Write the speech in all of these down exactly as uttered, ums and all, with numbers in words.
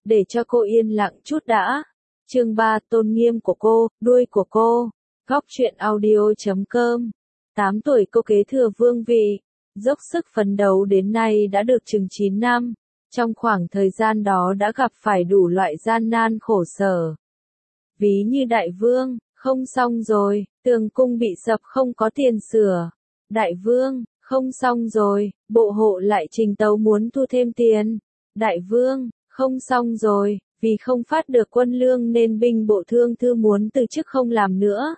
để cho cô yên lặng chút đã. Chương ba, tôn nghiêm của cô, đuôi của cô. Góc truyện audio chấm com. tám tuổi cô kế thừa vương vị, dốc sức phấn đấu đến nay đã được chừng chín năm. Trong khoảng thời gian đó đã gặp phải đủ loại gian nan khổ sở. Ví như đại vương, không xong rồi, tường cung bị sập không có tiền sửa. Đại vương, không xong rồi, bộ hộ lại trình tấu muốn thu thêm tiền. Đại vương, không xong rồi, vì không phát được quân lương nên binh bộ thương thư muốn từ chức không làm nữa.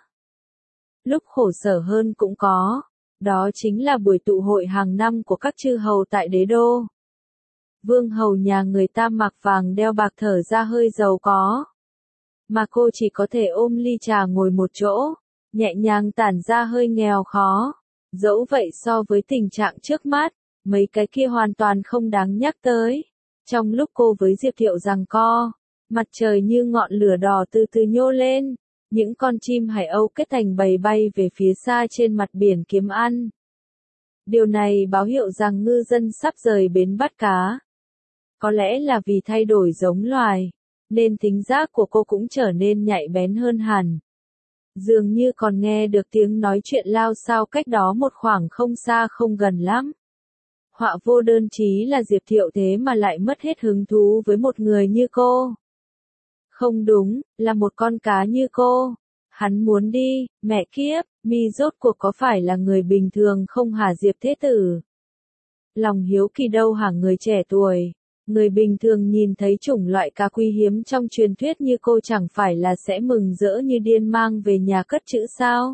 Lúc khổ sở hơn cũng có, đó chính là buổi tụ hội hàng năm của các chư hầu tại đế đô. Vương hầu nhà người ta mặc vàng đeo bạc thở ra hơi giàu có. Mà cô chỉ có thể ôm ly trà ngồi một chỗ, nhẹ nhàng tản ra hơi nghèo khó. Dẫu vậy so với tình trạng trước mắt, mấy cái kia hoàn toàn không đáng nhắc tới. Trong lúc cô với Diệp Thiệu giằng co, mặt trời như ngọn lửa đỏ từ từ nhô lên, những con chim hải âu kết thành bầy bay về phía xa trên mặt biển kiếm ăn. Điều này báo hiệu rằng ngư dân sắp rời bến bắt cá. Có lẽ là vì thay đổi giống loài, nên thính giác của cô cũng trở nên nhạy bén hơn hẳn. Dường như còn nghe được tiếng nói chuyện lao xao cách đó một khoảng không xa không gần lắm. Họa vô đơn chí là Diệp Thiệu thế mà lại mất hết hứng thú với một người như cô. Không đúng, là một con cá như cô. Hắn muốn đi, mẹ kiếp, mi rốt cuộc có phải là người bình thường không hả Diệp Thế Tử? Lòng hiếu kỳ đâu hả người trẻ tuổi? Người bình thường nhìn thấy chủng loại cá quý hiếm trong truyền thuyết như cô chẳng phải là sẽ mừng rỡ như điên mang về nhà cất chữ sao?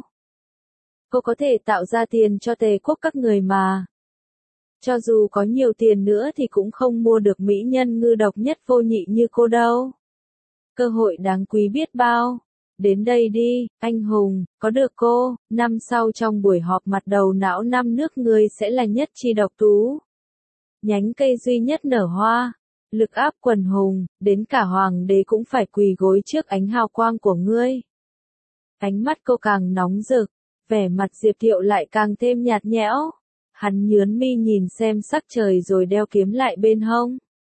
Cô có thể tạo ra tiền cho tề quốc các người mà. Cho dù có nhiều tiền nữa thì cũng không mua được mỹ nhân ngư độc nhất vô nhị như cô đâu. Cơ hội đáng quý biết bao. Đến đây đi, anh hùng, có được cô, năm sau trong buổi họp mặt đầu não năm nước người sẽ là nhất chi độc tú. Nhánh cây duy nhất nở hoa, lực áp quần hùng, đến cả hoàng đế cũng phải quỳ gối trước ánh hào quang của ngươi. Ánh mắt cô càng nóng rực, vẻ mặt Diệp Thiệu lại càng thêm nhạt nhẽo. Hắn nhướng mi nhìn xem sắc trời rồi đeo kiếm lại bên hông.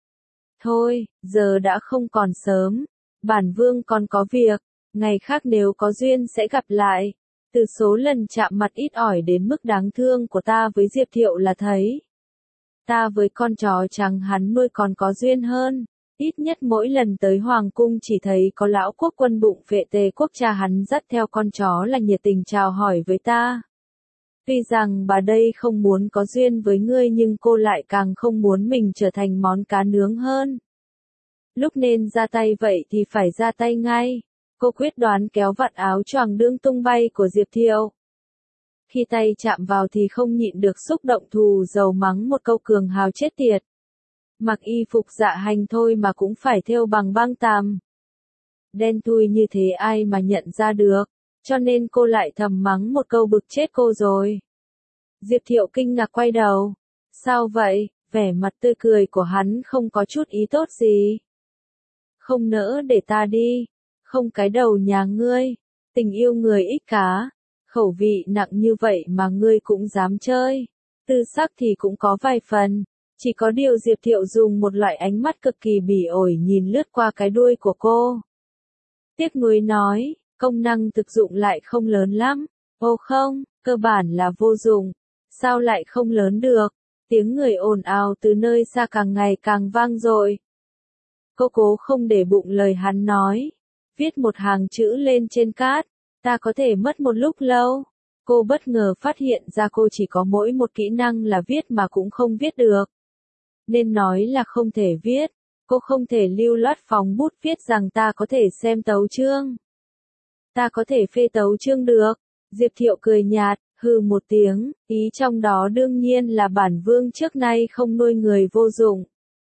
Thôi, giờ đã không còn sớm, bản vương còn có việc, ngày khác nếu có duyên sẽ gặp lại. Từ số lần chạm mặt ít ỏi đến mức đáng thương của ta với Diệp Thiệu là thấy. Ta với con chó trắng hắn nuôi còn có duyên hơn, ít nhất mỗi lần tới hoàng cung chỉ thấy có lão quốc quân bụng phệ tề quốc cha hắn dắt theo con chó là nhiệt tình chào hỏi với ta. Tuy rằng bà đây không muốn có duyên với ngươi nhưng cô lại càng không muốn mình trở thành món cá nướng hơn. Lúc nên ra tay vậy thì phải ra tay ngay. Cô quyết đoán kéo vạt áo choàng đương tung bay của Diệp Thiệu. Khi tay chạm vào thì không nhịn được xúc động thù dầu mắng một câu cường hào chết tiệt. Mặc y phục dạ hành thôi mà cũng phải thêu bằng băng tằm. Đen thui như thế ai mà nhận ra được, cho nên cô lại thầm mắng một câu bực chết cô rồi. Diệp Thiệu kinh ngạc quay đầu. Sao vậy, vẻ mặt tươi cười của hắn không có chút ý tốt gì. Không nỡ để ta đi, không cái đầu nhà ngươi, tình yêu người ích cá. Khẩu vị nặng như vậy mà ngươi cũng dám chơi. Tư sắc thì cũng có vài phần. Chỉ có điều Diệp Thiệu dùng một loại ánh mắt cực kỳ bỉ ổi nhìn lướt qua cái đuôi của cô. Tiếc nuối nói, công năng thực dụng lại không lớn lắm. Ô không, cơ bản là vô dụng. Sao lại không lớn được? Tiếng người ồn ào từ nơi xa càng ngày càng vang dội. Cô cố không để bụng lời hắn nói. Viết một hàng chữ lên trên cát. Ta có thể mất một lúc lâu. Cô bất ngờ phát hiện ra cô chỉ có mỗi một kỹ năng là viết mà cũng không viết được. Nên nói là không thể viết. Cô không thể lưu loát phóng bút viết rằng ta có thể xem tấu chương. Ta có thể phê tấu chương được. Diệp Thiệu cười nhạt, hừ một tiếng, ý trong đó đương nhiên là bản vương trước nay không nuôi người vô dụng.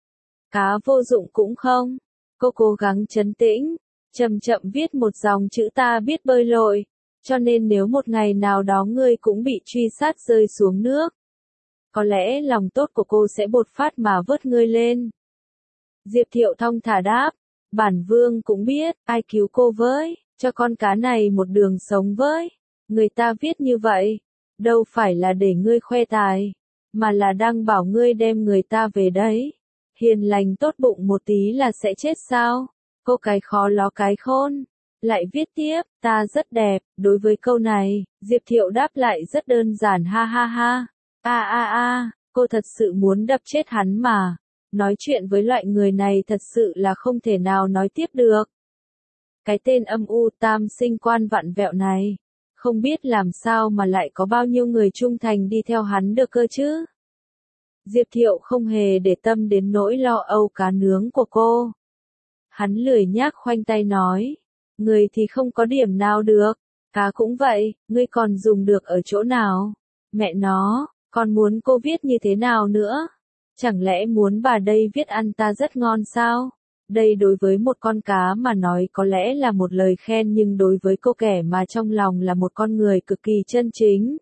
Cá vô dụng cũng không. Cô cố gắng trấn tĩnh. Chậm chậm viết một dòng chữ ta biết bơi lội, cho nên nếu một ngày nào đó ngươi cũng bị truy sát rơi xuống nước, có lẽ lòng tốt của cô sẽ bột phát mà vớt ngươi lên. Diệp Thiệu thong thả đáp, bản vương cũng biết, ai cứu cô với, cho con cá này một đường sống với. Người ta viết như vậy, đâu phải là để ngươi khoe tài, mà là đang bảo ngươi đem người ta về đấy. Hiền lành tốt bụng một tí là sẽ chết sao? Cô cái khó ló cái khôn. Lại viết tiếp, ta rất đẹp, đối với câu này, Diệp Thiệu đáp lại rất đơn giản ha ha ha. A a a, cô thật sự muốn đập chết hắn mà. Nói chuyện với loại người này thật sự là không thể nào nói tiếp được. Cái tên âm u tam sinh quan vặn vẹo này, không biết làm sao mà lại có bao nhiêu người trung thành đi theo hắn được cơ chứ. Diệp Thiệu không hề để tâm đến nỗi lo âu cá nướng của cô. Hắn lười nhác khoanh tay nói, người thì không có điểm nào được, cá cũng vậy, ngươi còn dùng được ở chỗ nào? Mẹ nó, còn muốn cô viết như thế nào nữa? Chẳng lẽ muốn bà đây viết ăn ta rất ngon sao? Đây đối với một con cá mà nói có lẽ là một lời khen, nhưng đối với cô kẻ mà trong lòng là một con người cực kỳ chân chính,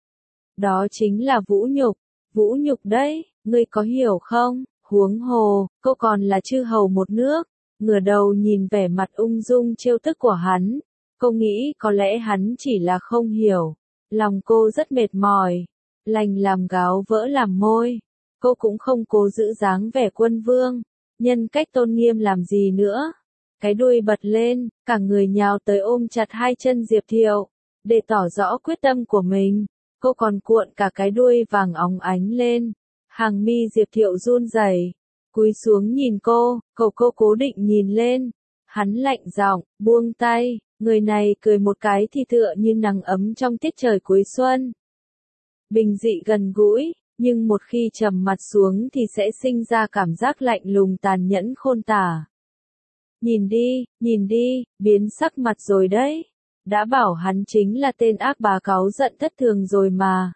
đó chính là vũ nhục, vũ nhục đấy, ngươi có hiểu không? Huống hồ, cô còn là chư hầu một nước. Ngửa đầu nhìn vẻ mặt ung dung trêu tức của hắn, cô nghĩ có lẽ hắn chỉ là không hiểu. Lòng cô rất mệt mỏi, lành làm gáo vỡ làm môi. Cô cũng không cố giữ dáng vẻ quân vương, nhân cách tôn nghiêm làm gì nữa. Cái đuôi bật lên, cả người nhào tới ôm chặt hai chân Diệp Thiệu, để tỏ rõ quyết tâm của mình. Cô còn cuộn cả cái đuôi vàng óng ánh lên, hàng mi Diệp Thiệu run rẩy. Cúi xuống nhìn cô, cậu cô cố định nhìn lên. Hắn lạnh giọng, buông tay, người này cười một cái thì tựa như nắng ấm trong tiết trời cuối xuân. Bình dị gần gũi, nhưng một khi trầm mặt xuống thì sẽ sinh ra cảm giác lạnh lùng tàn nhẫn khôn tả. Nhìn đi, nhìn đi, biến sắc mặt rồi đấy. Đã bảo hắn chính là tên ác bá cáu giận thất thường rồi mà.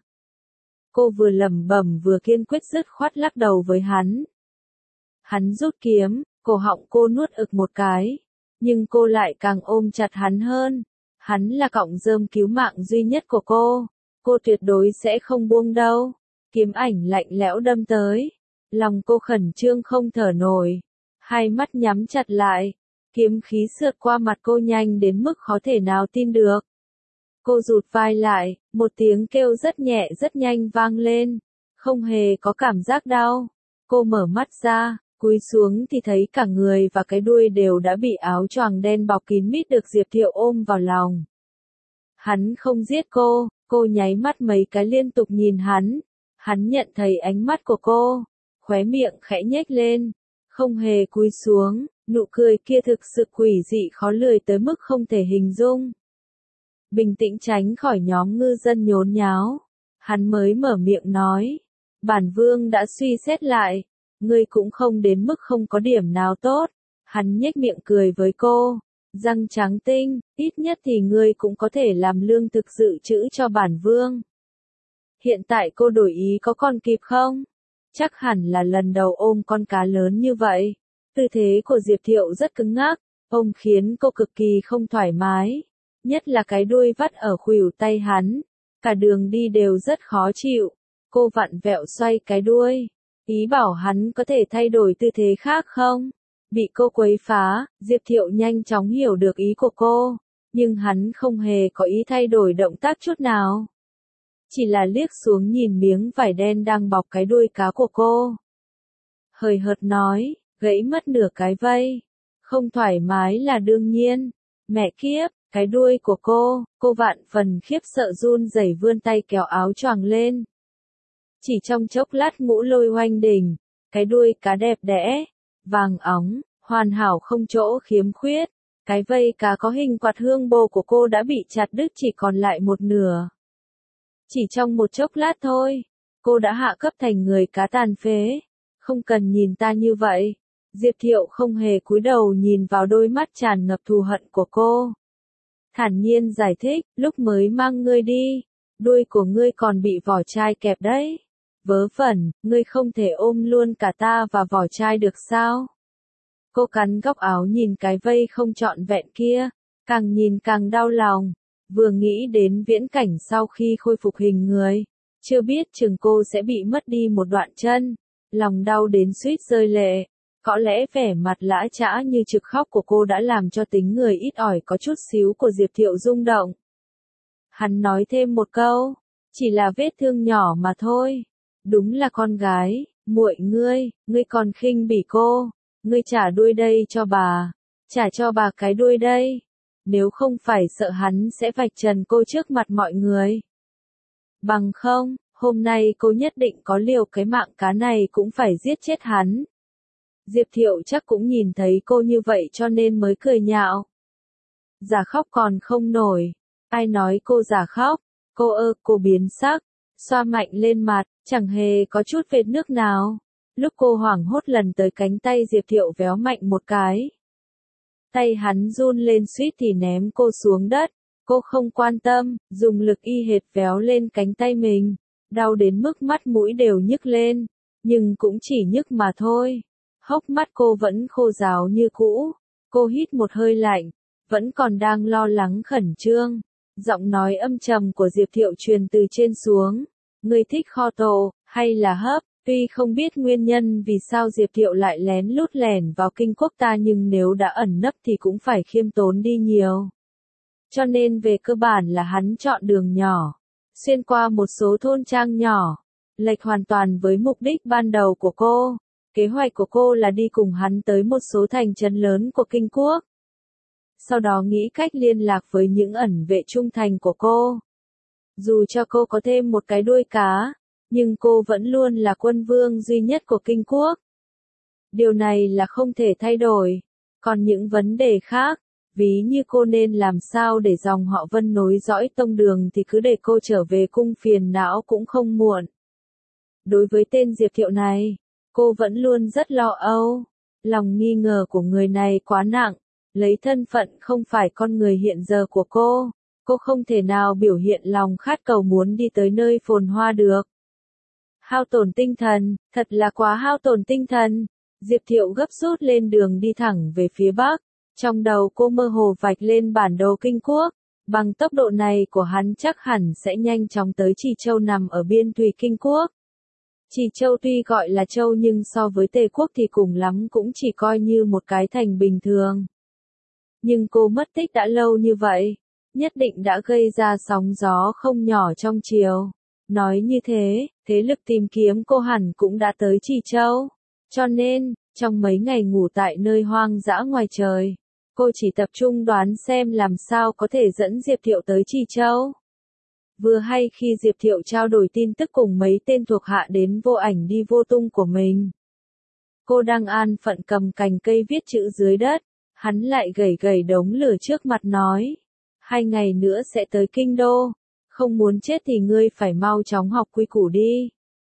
Cô vừa lẩm bẩm vừa kiên quyết dứt khoát lắc đầu với hắn. Hắn rút kiếm, cổ họng cô nuốt ực một cái, nhưng cô lại càng ôm chặt hắn hơn. Hắn là cọng rơm cứu mạng duy nhất của cô, cô tuyệt đối sẽ không buông đâu. Kiếm ảnh lạnh lẽo đâm tới, lòng cô khẩn trương không thở nổi, hai mắt nhắm chặt lại, kiếm khí sượt qua mặt cô nhanh đến mức khó thể nào tin được. Cô rụt vai lại, một tiếng kêu rất nhẹ rất nhanh vang lên, không hề có cảm giác đau. Cô mở mắt ra, cúi xuống thì thấy cả người và cái đuôi đều đã bị áo choàng đen bọc kín mít được Diệp Thiệu ôm vào lòng. Hắn không giết cô, cô nháy mắt mấy cái liên tục nhìn hắn. Hắn nhận thấy ánh mắt của cô, khóe miệng khẽ nhếch lên, không hề cúi xuống, nụ cười kia thực sự quỷ dị khó lường tới mức không thể hình dung. Bình tĩnh tránh khỏi nhóm ngư dân nhốn nháo, hắn mới mở miệng nói, bản vương đã suy xét lại, ngươi cũng không đến mức không có điểm nào tốt. Hắn nhếch miệng cười với cô, răng trắng tinh, ít nhất thì ngươi cũng có thể làm lương thực dự trữ cho bản vương. Hiện tại cô đổi ý có còn kịp không? Chắc hẳn là lần đầu ôm con cá lớn như vậy. Tư thế của Diệp Thiệu rất cứng ngắc, ôm khiến cô cực kỳ không thoải mái. Nhất là cái đuôi vắt ở khuỷu tay hắn. Cả đường đi đều rất khó chịu. Cô vặn vẹo xoay cái đuôi. Ý bảo hắn có thể thay đổi tư thế khác không? Bị cô quấy phá, Diệp Thiệu nhanh chóng hiểu được ý của cô. Nhưng hắn không hề có ý thay đổi động tác chút nào. Chỉ là liếc xuống nhìn miếng vải đen đang bọc cái đuôi cá của cô. Hời hợt nói, gãy mất nửa cái vây. Không thoải mái là đương nhiên. Mẹ kiếp, cái đuôi của cô, cô vạn phần khiếp sợ run rẩy vươn tay kéo áo choàng lên. Chỉ trong chốc lát ngũ lôi oanh đỉnh, cái đuôi cá đẹp đẽ, vàng óng, hoàn hảo không chỗ khiếm khuyết. Cái vây cá có hình quạt hương bồ của cô đã bị chặt đứt chỉ còn lại một nửa. Chỉ trong một chốc lát thôi, cô đã hạ cấp thành người cá tàn phế. Không cần nhìn ta như vậy. Diệp Thiệu không hề cúi đầu nhìn vào đôi mắt tràn ngập thù hận của cô. Thản nhiên giải thích, lúc mới mang ngươi đi, đuôi của ngươi còn bị vỏ chai kẹp đấy. Vớ vẩn, ngươi không thể ôm luôn cả ta và vỏ chai được sao? Cô cắn góc áo nhìn cái vây không trọn vẹn kia, càng nhìn càng đau lòng. Vừa nghĩ đến viễn cảnh sau khi khôi phục hình người, chưa biết chừng cô sẽ bị mất đi một đoạn chân, lòng đau đến suýt rơi lệ. Có lẽ vẻ mặt lã chã như trực khóc của cô đã làm cho tính người ít ỏi có chút xíu của Diệp Thiệu rung động. Hắn nói thêm một câu, chỉ là vết thương nhỏ mà thôi. Đúng là con gái, Muội ngươi, ngươi còn khinh bỉ cô, ngươi trả đuôi đây cho bà, trả cho bà cái đuôi đây, nếu không phải sợ hắn sẽ vạch trần cô trước mặt mọi người. Bằng không, hôm nay cô nhất định có liều cái mạng cá này cũng phải giết chết hắn. Diệp Thiệu chắc cũng nhìn thấy cô như vậy cho nên mới cười nhạo. Giả khóc còn không nổi, ai nói cô giả khóc, cô ơ, cô biến sắc, xoa mạnh lên mặt, chẳng hề có chút vệt nước nào. Lúc cô hoảng hốt lần tới cánh tay Diệp Thiệu véo mạnh một cái. Tay hắn run lên suýt thì ném cô xuống đất, cô không quan tâm, dùng lực y hệt véo lên cánh tay mình, đau đến mức mắt mũi đều nhức lên, nhưng cũng chỉ nhức mà thôi. Hốc mắt cô vẫn khô ráo như cũ, cô hít một hơi lạnh, vẫn còn đang lo lắng khẩn trương. Giọng nói âm trầm của Diệp Thiệu truyền từ trên xuống, ngươi thích kho tộ, hay là hấp? Tuy không biết nguyên nhân vì sao Diệp Thiệu lại lén lút lẻn vào kinh quốc ta nhưng nếu đã ẩn nấp thì cũng phải khiêm tốn đi nhiều. Cho nên về cơ bản là hắn chọn đường nhỏ, xuyên qua một số thôn trang nhỏ, lệch hoàn toàn với mục đích ban đầu của cô. Kế hoạch của cô là đi cùng hắn tới một số thành trấn lớn của kinh quốc. Sau đó nghĩ cách liên lạc với những ẩn vệ trung thành của cô. Dù cho cô có thêm một cái đuôi cá, nhưng cô vẫn luôn là quân vương duy nhất của kinh quốc. Điều này là không thể thay đổi. Còn những vấn đề khác, ví như cô nên làm sao để dòng họ Vân nối dõi tông đường thì cứ để cô trở về cung phiền não cũng không muộn. Đối với tên Diệp Thiệu này, cô vẫn luôn rất lo âu. Lòng nghi ngờ của người này quá nặng, lấy thân phận không phải con người hiện giờ của cô, cô không thể nào biểu hiện lòng khát cầu muốn đi tới nơi phồn hoa được. Hao tổn tinh thần, thật là quá hao tổn tinh thần. Diệp Thiệu gấp rút lên đường đi thẳng về phía bắc, trong đầu cô mơ hồ vạch lên bản đồ kinh quốc. Bằng tốc độ này của hắn chắc hẳn sẽ nhanh chóng tới Trì Châu nằm ở biên thùy kinh quốc. Trì Châu tuy gọi là châu nhưng so với Tề quốc thì cùng lắm cũng chỉ coi như một cái thành bình thường. Nhưng cô mất tích đã lâu như vậy, nhất định đã gây ra sóng gió không nhỏ trong triều. Nói như thế, thế lực tìm kiếm cô hẳn cũng đã tới Trì Châu. Cho nên, trong mấy ngày ngủ tại nơi hoang dã ngoài trời, cô chỉ tập trung đoán xem làm sao có thể dẫn Diệp Thiệu tới Trì Châu. Vừa hay khi Diệp Thiệu trao đổi tin tức cùng mấy tên thuộc hạ đến vô ảnh đi vô tung của mình. Cô đang an phận cầm cành cây viết chữ dưới đất, hắn lại gẩy gẩy đống lửa trước mặt nói. Hai ngày nữa sẽ tới kinh đô, không muốn chết thì ngươi phải mau chóng học quy củ đi.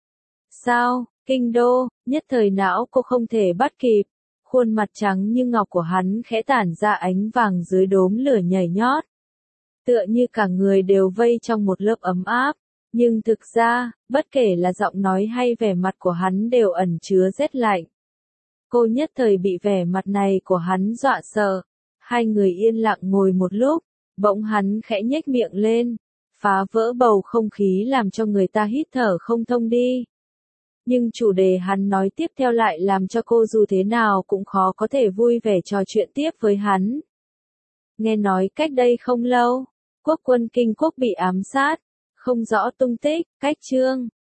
Sao, kinh đô, nhất thời não cô không thể bắt kịp, khuôn mặt trắng như ngọc của hắn khẽ tản ra ánh vàng dưới đốm lửa nhảy nhót. Tựa như cả người đều vây trong một lớp ấm áp, nhưng thực ra, bất kể là giọng nói hay vẻ mặt của hắn đều ẩn chứa rét lạnh. Cô nhất thời bị vẻ mặt này của hắn dọa sợ, hai người yên lặng ngồi một lúc, bỗng hắn khẽ nhếch miệng lên, phá vỡ bầu không khí làm cho người ta hít thở không thông đi. Nhưng chủ đề hắn nói tiếp theo lại làm cho cô dù thế nào cũng khó có thể vui vẻ trò chuyện tiếp với hắn. Nghe nói cách đây không lâu, quốc quân kinh quốc bị ám sát, không rõ tung tích, cách chương.